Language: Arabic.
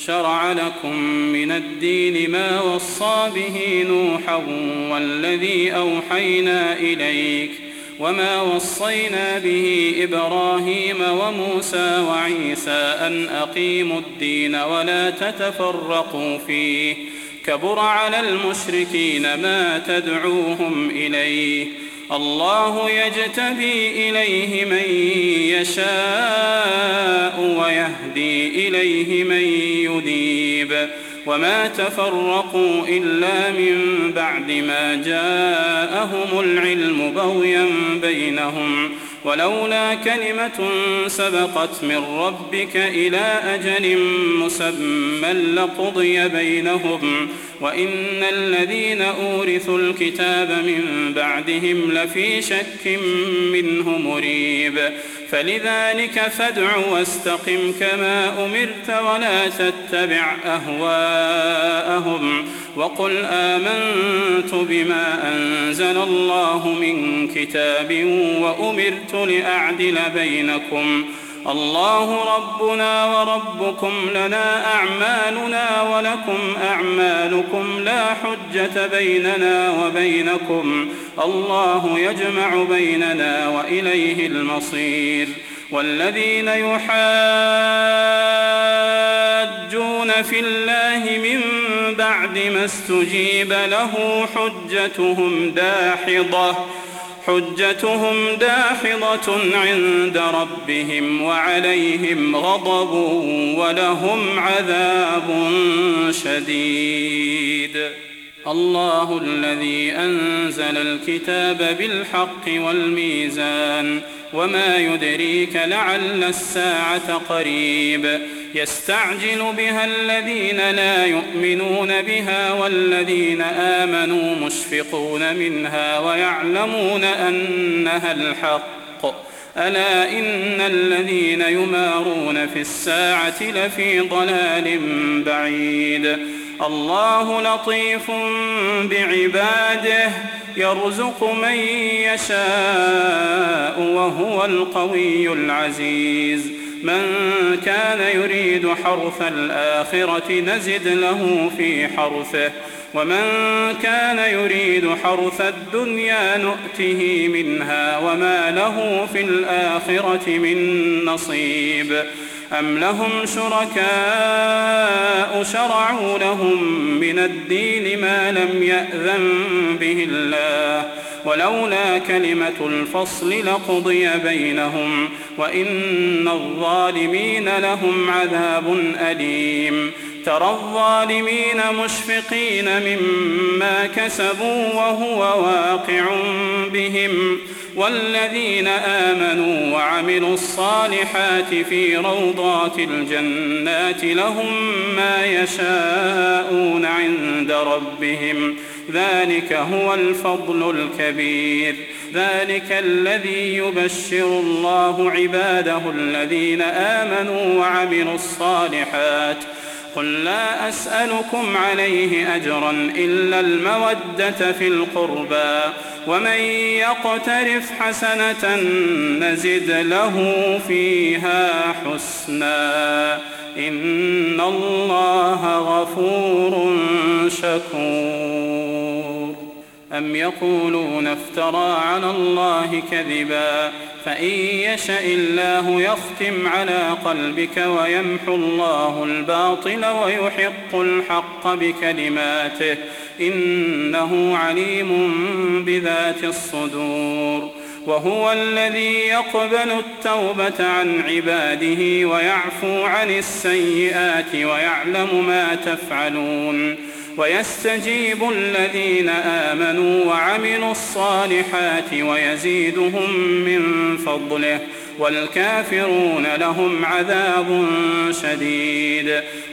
شرع لكم من الدين ما وصى به نوحا والذي أوحينا إليك وما وصينا به إبراهيم وموسى وعيسى أن أقيموا الدين ولا تتفرقوا فيه كبر على المشركين ما تدعوهم إليه الله يجتبي إليه من يشاء ويهدي إليه من ينيب وما تفرقوا إلا من بعد ما جاءهم العلم بغيا بينهم ولولا كلمة سبقت من ربك إلى أجل مسمى لقضي بينهم وإن الذين أورثوا الكتاب من بعدهم لفي شك منه مريب فلذلك فادع واستقم كما أمرت ولا تتبع أهواءهم وقل آمنت بما أنزل الله من كتاب وأمرت لأعدل بينكم الله ربنا وربكم لنا أعمالنا ولكم أعمالكم لا حجة بيننا وبينكم الله يجمع بيننا وإليه المصير والذين يحاجون في الله من بعد ما استجيب له حجتهم داحضة عند ربهم وعليهم غضب ولهم عذاب شديد الله الذي أنزل الكتاب بالحق والميزان وما يدريك لعل الساعة قريب يستعجل بها الذين لا يؤمنون بها والذين آمنوا مشفقون منها ويعلمون أنها الحق ألا إن الذين يمارون في الساعة لفي ضلال بعيد الله لطيف بعباده يرزق من يشاء وهو القوي العزيز من كان يريد حرث الآخرة نزد له في حرثه ومن كان يريد حرث الدنيا نؤته منها وما له في الآخرة من نصيب أم لهم شركاء شرعوا لهم من الدين ما لم يأذن به الله ولولا كلمة الفصل لقضي بينهم وإن الظالمين لهم عذاب أليم ترى الظالمين مشفقين مما كسبوا وهو واقع بهم والذين آمنوا وعملوا الصالحات في روضات الجنات لهم ما يشاءون عند ربهم ذلك هو الفضل الكبير ذلك الذي يبشر الله عباده الذين آمنوا وعملوا الصالحات قل لا أسألكم عليه أجرا إلا المودة في القربى ومن يقترف حسنة نزد له فيها حسنا إن الله غفور شكور أم يقولون افترى على الله كذبا فإن يشأ الله يختم على قلبك ويمحو الله الباطل ويحق الحق بكلماته إنه عليم بذات الصدور وهو الذي يقبل التوبة عن عباده ويعفو عن السيئات ويعلم ما تفعلون ويستجيب الذين آمنوا وعملوا الصالحات ويزيدهم من فضله والكافرون لهم عذاب شديد